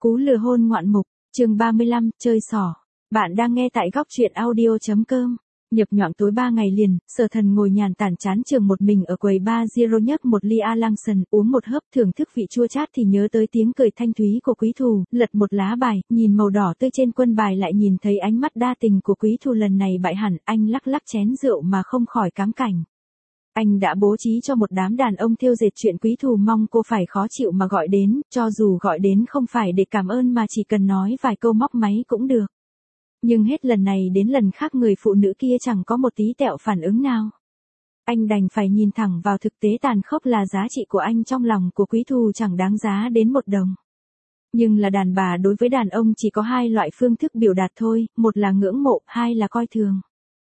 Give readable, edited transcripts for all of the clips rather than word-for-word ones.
Cú lừa hôn ngoạn mục, chương 35, chơi xỏ. Bạn đang nghe tại góc truyện audio.com. Nhập nhoạng tối 3 ngày liền, Sở Thần ngồi nhàn tản chán trường một mình ở quầy bar Zero nhấp một ly Alanson, uống một hớp thưởng thức vị chua chát thì nhớ tới tiếng cười thanh thúy của Quý Thù, lật một lá bài, nhìn màu đỏ tươi trên quân bài lại nhìn thấy ánh mắt đa tình của Quý Thù lần này bại hẳn, anh lắc lắc chén rượu mà không khỏi cám cảnh. Anh đã bố trí cho một đám đàn ông thêu dệt chuyện Quý Thù mong cô phải khó chịu mà gọi đến, cho dù gọi đến không phải để cảm ơn mà chỉ cần nói vài câu móc máy cũng được. Nhưng hết lần này đến lần khác người phụ nữ kia chẳng có một tí tẹo phản ứng nào. Anh đành phải nhìn thẳng vào thực tế tàn khốc là giá trị của anh trong lòng của Quý Thù chẳng đáng giá đến một đồng. Nhưng là đàn bà đối với đàn ông chỉ có hai loại phương thức biểu đạt thôi, một là ngưỡng mộ, hai là coi thường.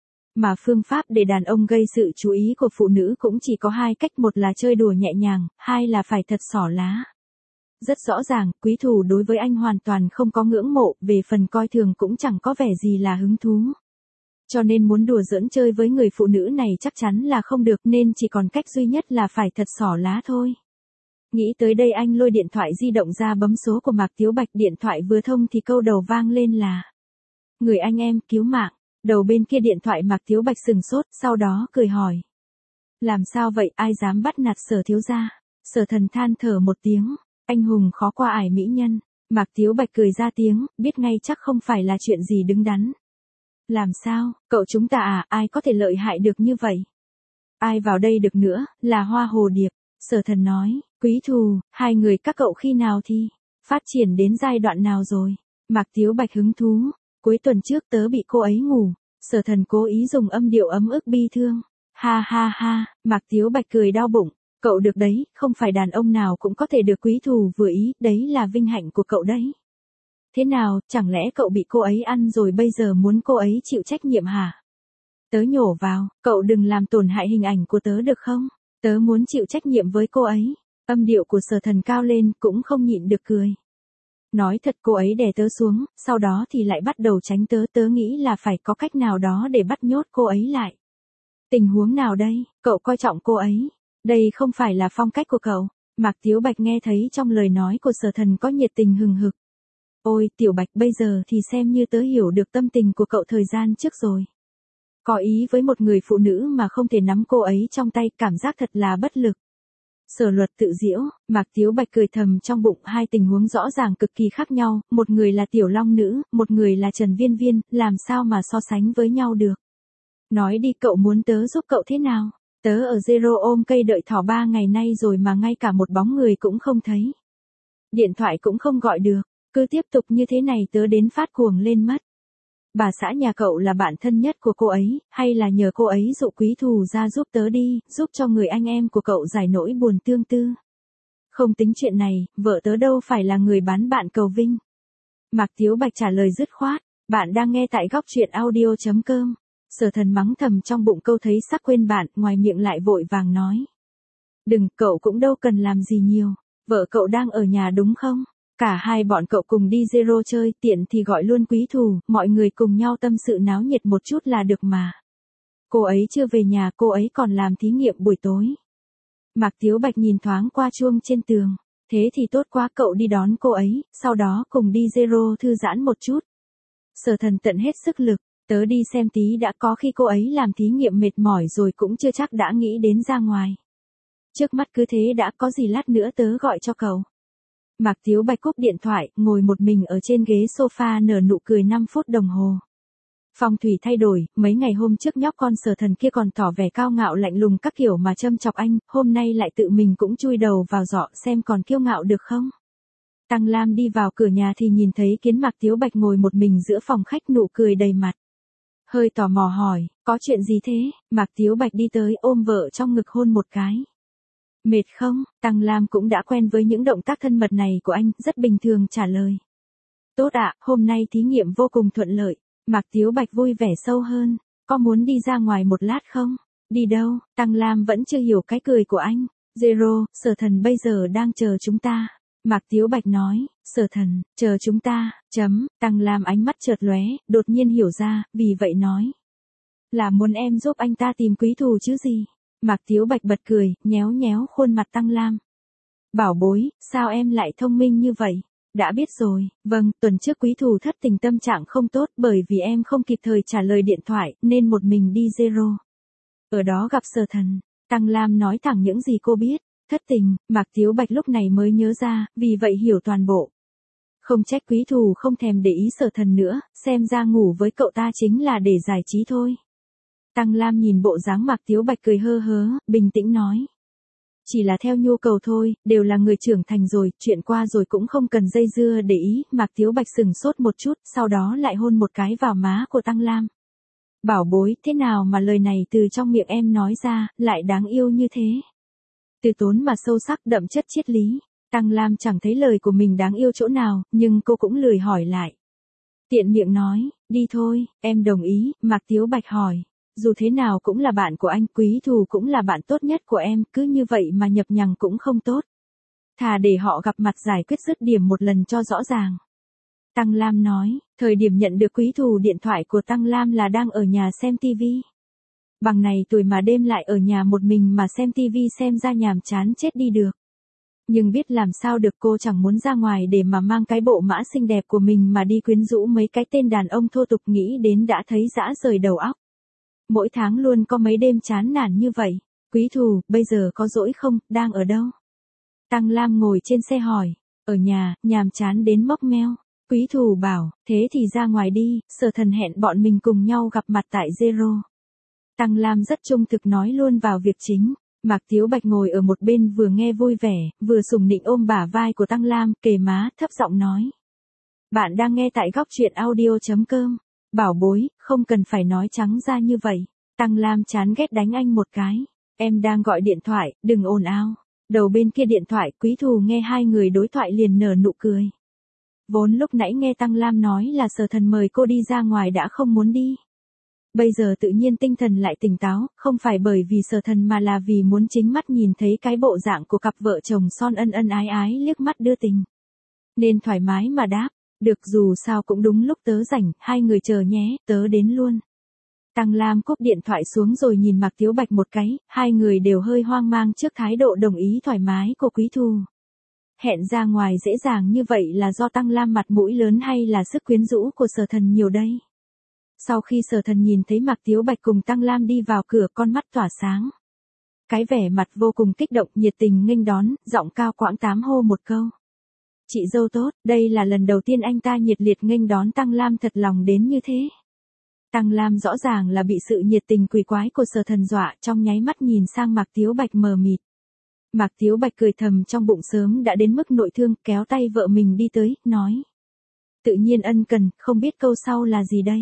Mà phương pháp để đàn ông gây sự chú ý của phụ nữ cũng chỉ có hai cách, một là chơi đùa nhẹ nhàng, hai là phải thật xỏ lá. Rất rõ ràng, Quý Thù đối với anh hoàn toàn không có ngưỡng mộ, về phần coi thường cũng chẳng có vẻ gì là hứng thú. Cho nên muốn đùa giỡn chơi với người phụ nữ này chắc chắn là không được, nên chỉ còn cách duy nhất là phải thật xỏ lá thôi. Nghĩ tới đây anh lôi điện thoại di động ra bấm số của Mạc Tiếu Bạch, điện thoại vừa thông thì câu đầu vang lên là: "Người anh em, cứu mạng." Đầu bên kia điện thoại Mạc Tiếu Bạch sừng sốt, sau đó cười hỏi: "Làm sao vậy, ai dám bắt nạt Sở thiếu gia?" Sở Thần than thở một tiếng: "Anh hùng khó qua ải mỹ nhân." Mạc Tiếu Bạch cười ra tiếng, biết ngay chắc không phải là chuyện gì đứng đắn. "Làm sao, cậu chúng ta à, ai có thể lợi hại được như vậy? Ai vào đây được nữa, là Hoa Hồ Điệp." Sở Thần nói: "Quý Thù, hai người các cậu khi nào thì phát triển đến giai đoạn nào rồi?" Mạc Tiếu Bạch hứng thú: "Cuối tuần trước tớ bị cô ấy ngủ." Sở Thần cố ý dùng âm điệu ấm ức bi thương: "Ha ha ha." Mạc Tiếu Bạch cười đau bụng: "Cậu được đấy, không phải đàn ông nào cũng có thể được Quý Thù vừa ý, đấy là vinh hạnh của cậu đấy. Thế nào, chẳng lẽ cậu bị cô ấy ăn rồi bây giờ muốn cô ấy chịu trách nhiệm hả?" Tớ nhổ vào: "Cậu đừng làm tổn hại hình ảnh của tớ được không? Tớ muốn chịu trách nhiệm với cô ấy." Âm điệu của Sở Thần cao lên, cũng không nhịn được cười. "Nói thật, cô ấy đè tớ xuống, sau đó thì lại bắt đầu tránh tớ, tớ nghĩ là phải có cách nào đó để bắt nhốt cô ấy lại." "Tình huống nào đây, cậu coi trọng cô ấy? Đây không phải là phong cách của cậu." Mạc Tiếu Bạch nghe thấy trong lời nói của Sở Thần có nhiệt tình hừng hực. "Ôi, Tiểu Bạch, bây giờ thì xem như tớ hiểu được tâm tình của cậu thời gian trước rồi. Có ý với một người phụ nữ mà không thể nắm cô ấy trong tay, cảm giác thật là bất lực." Sở Luật tự giễu, Mạc Tiếu Bạch cười thầm trong bụng, hai tình huống rõ ràng cực kỳ khác nhau, một người là Tiểu Long Nữ, một người là Trần Viên Viên, làm sao mà so sánh với nhau được. "Nói đi, cậu muốn tớ giúp cậu thế nào? Tớ ở Zero ôm cây đợi thỏ 3 ngày nay rồi mà ngay cả một bóng người cũng không thấy. Điện thoại cũng không gọi được, cứ tiếp tục như thế này tớ đến phát cuồng lên mất. Bà xã nhà cậu là bạn thân nhất của cô ấy, hay là nhờ cô ấy dụ Quý Thù ra giúp tớ đi, giúp cho người anh em của cậu giải nỗi buồn tương tư. Không tính chuyện này, vợ tớ đâu phải là người bán bạn cầu vinh." Mạc Tiếu Bạch trả lời dứt khoát. Bạn đang nghe tại góc truyện audio.com. Sở Thần mắng thầm trong bụng câu thấy sắc quên bạn, ngoài miệng lại vội vàng nói: "Đừng, cậu cũng đâu cần làm gì nhiều. Vợ cậu đang ở nhà đúng không? Cả hai bọn cậu cùng đi Zero chơi, tiện thì gọi luôn Quý Thù, mọi người cùng nhau tâm sự náo nhiệt một chút là được mà. Cô ấy chưa về nhà, cô ấy còn làm thí nghiệm buổi tối." Mạc Tiếu Bạch nhìn thoáng qua chuông trên tường. "Thế thì tốt quá, cậu đi đón cô ấy, sau đó cùng đi Zero thư giãn một chút." Sở Thần tận hết sức lực: "Tớ đi xem tí đã, có khi cô ấy làm thí nghiệm mệt mỏi rồi cũng chưa chắc đã nghĩ đến ra ngoài. Trước mắt cứ thế đã, có gì lát nữa tớ gọi cho cậu." Mạc Tiếu Bạch cúp điện thoại, ngồi một mình ở trên ghế sofa nở nụ cười 5 phút đồng hồ. Phong thủy thay đổi, mấy ngày hôm trước nhóc con Sở Thần kia còn tỏ vẻ cao ngạo lạnh lùng các kiểu mà châm chọc anh, hôm nay lại tự mình cũng chui đầu vào giọ xem còn kiêu ngạo được không. Tăng Lam đi vào cửa nhà thì nhìn thấy kiến Mạc Tiếu Bạch ngồi một mình giữa phòng khách, nụ cười đầy mặt. Hơi tò mò hỏi: "Có chuyện gì thế?" Mạc Tiếu Bạch đi tới ôm vợ trong ngực hôn một cái. "Mệt không?" Tăng Lam cũng đã quen với những động tác thân mật này của anh, rất bình thường trả lời. "Tốt ạ, hôm nay thí nghiệm vô cùng thuận lợi." Mạc Tiếu Bạch vui vẻ sâu hơn: "Có muốn đi ra ngoài một lát không?" "Đi đâu?" Tăng Lam vẫn chưa hiểu cái cười của anh. "Zero, Sở Thần bây giờ đang chờ chúng ta." Mạc Tiếu Bạch nói. "Sở Thần, chờ chúng ta, chấm." Tăng Lam ánh mắt chợt lóe, đột nhiên hiểu ra, vì vậy nói: "Là muốn em giúp anh ta tìm Quý Thù chứ gì?" Mạc Tiếu Bạch bật cười, nhéo nhéo khuôn mặt Tăng Lam. "Bảo bối, sao em lại thông minh như vậy? Đã biết rồi, vâng, tuần trước quý thù thất tình tâm trạng không tốt bởi vì em không kịp thời trả lời điện thoại nên một mình đi Zero. Ở đó gặp Sở Thần, Tăng Lam nói thẳng những gì cô biết, thất tình, Mạc Tiếu Bạch lúc này mới nhớ ra, vì vậy hiểu toàn bộ. Không trách quý thù không thèm để ý Sở Thần nữa, xem ra ngủ với cậu ta chính là để giải trí thôi. Tăng Lam nhìn bộ dáng Mạc Tiếu Bạch cười hơ hớ, bình tĩnh nói. Chỉ là theo nhu cầu thôi, đều là người trưởng thành rồi, chuyện qua rồi cũng không cần dây dưa để ý, Mạc Tiếu Bạch sừng sốt một chút, sau đó lại hôn một cái vào má của Tăng Lam. Bảo bối, thế nào mà lời này từ trong miệng em nói ra, lại đáng yêu như thế. Từ tốn mà sâu sắc đậm chất triết lý, Tăng Lam chẳng thấy lời của mình đáng yêu chỗ nào, nhưng cô cũng lười hỏi lại. Tiện miệng nói, đi thôi, em đồng ý, Mạc Tiếu Bạch hỏi. Dù thế nào cũng là bạn của anh, quý thù cũng là bạn tốt nhất của em, cứ như vậy mà nhập nhằng cũng không tốt. Thà để họ gặp mặt giải quyết dứt điểm một lần cho rõ ràng. Tăng Lam nói, thời điểm nhận được quý thù điện thoại của Tăng Lam là đang ở nhà xem TV. Bằng này tuổi mà đêm lại ở nhà một mình mà xem TV xem ra nhàm chán chết đi được. Nhưng biết làm sao được, cô chẳng muốn ra ngoài để mà mang cái bộ mã xinh đẹp của mình mà đi quyến rũ mấy cái tên đàn ông thô tục, nghĩ đến đã thấy dã rời đầu óc. Mỗi tháng luôn có mấy đêm chán nản như vậy. Quý thù, bây giờ có rỗi không, đang ở đâu? Tăng Lam ngồi trên xe hỏi. Ở nhà, nhàm chán đến mốc meo. Quý thù bảo, thế thì ra ngoài đi, Sở Thần hẹn bọn mình cùng nhau gặp mặt tại Zero. Tăng Lam rất trung thực nói luôn vào việc chính. Mạc Tiếu Bạch ngồi ở một bên vừa nghe vui vẻ, vừa sủng nịnh ôm bả vai của Tăng Lam, kề má, thấp giọng nói. Bạn đang nghe tại góc truyện audio.com. Bảo bối, không cần phải nói trắng ra như vậy. Tăng Lam chán ghét đánh anh một cái. Em đang gọi điện thoại, đừng ồn ào. Đầu bên kia điện thoại, quý thù nghe hai người đối thoại liền nở nụ cười. Vốn lúc nãy nghe Tăng Lam nói là Sở Thần mời cô đi ra ngoài đã không muốn đi. Bây giờ tự nhiên tinh thần lại tỉnh táo, không phải bởi vì Sở Thần mà là vì muốn chính mắt nhìn thấy cái bộ dạng của cặp vợ chồng son ân ân ái ái liếc mắt đưa tình. Nên thoải mái mà đáp. Được, dù sao cũng đúng lúc tớ rảnh, hai người chờ nhé, tớ đến luôn. Tăng Lam cúp điện thoại xuống rồi nhìn Mạc Tiếu Bạch một cái, hai người đều hơi hoang mang trước thái độ đồng ý thoải mái của quý thù. Hẹn ra ngoài dễ dàng như vậy là do Tăng Lam mặt mũi lớn hay là sức quyến rũ của Sở Thần nhiều đây? Sau khi Sở Thần nhìn thấy Mạc Tiếu Bạch cùng Tăng Lam đi vào cửa, con mắt tỏa sáng. Cái vẻ mặt vô cùng kích động, nhiệt tình nghênh đón, giọng cao quãng tám hô một câu. Chị dâu tốt, đây là lần đầu tiên anh ta nhiệt liệt nghênh đón Tăng Lam thật lòng đến như thế. Tăng Lam rõ ràng là bị sự nhiệt tình quỷ quái của Sở Thần dọa, trong nháy mắt nhìn sang Mạc Tiếu Bạch mờ mịt. Mạc Tiếu Bạch cười thầm trong bụng, sớm đã đến mức nội thương, kéo tay vợ mình đi tới, nói. Tự nhiên ân cần, không biết câu sau là gì đây?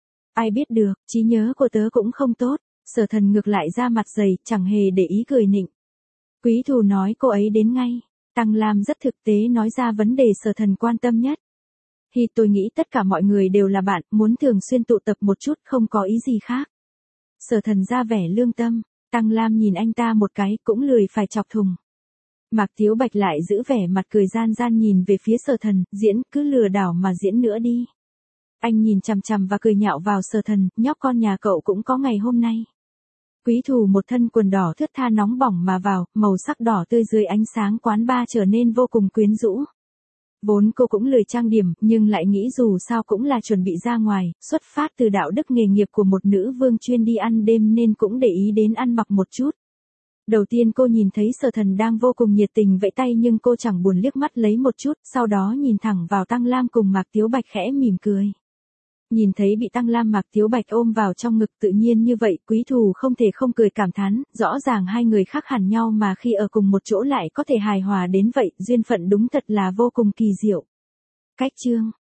Ai biết được, trí nhớ của tớ cũng không tốt. Sở Thần ngược lại ra mặt dày, chẳng hề để ý cười nịnh. Quý thù nói cô ấy đến ngay. Tăng Lam rất thực tế nói ra vấn đề Sở Thần quan tâm nhất. Thì tôi nghĩ tất cả mọi người đều là bạn, muốn thường xuyên tụ tập một chút, không có ý gì khác. Sở Thần ra vẻ lương tâm, Tăng Lam nhìn anh ta một cái, cũng lười phải chọc thùng. Mạc Tiếu Bạch lại giữ vẻ mặt cười gian gian nhìn về phía Sở Thần, diễn, cứ lừa đảo mà diễn nữa đi. Anh nhìn chằm chằm và cười nhạo vào Sở Thần, nhóc con nhà cậu cũng có ngày hôm nay. Quý thù một thân quần đỏ thướt tha nóng bỏng mà vào, màu sắc đỏ tươi dưới ánh sáng quán bar trở nên vô cùng quyến rũ. Vốn cô cũng lười trang điểm, nhưng lại nghĩ dù sao cũng là chuẩn bị ra ngoài, xuất phát từ đạo đức nghề nghiệp của một nữ vương chuyên đi ăn đêm nên cũng để ý đến ăn mặc một chút. Đầu tiên cô nhìn thấy Sở Thần đang vô cùng nhiệt tình vẫy tay nhưng cô chẳng buồn liếc mắt lấy một chút, sau đó nhìn thẳng vào Tăng Lam cùng Mạc Tiếu Bạch khẽ mỉm cười. Nhìn thấy bị Tăng Lam Mạc Tiếu Bạch ôm vào trong ngực tự nhiên như vậy, quý thù không thể không cười cảm thán, rõ ràng hai người khác hẳn nhau mà khi ở cùng một chỗ lại có thể hài hòa đến vậy, duyên phận đúng thật là vô cùng kỳ diệu. Cách chương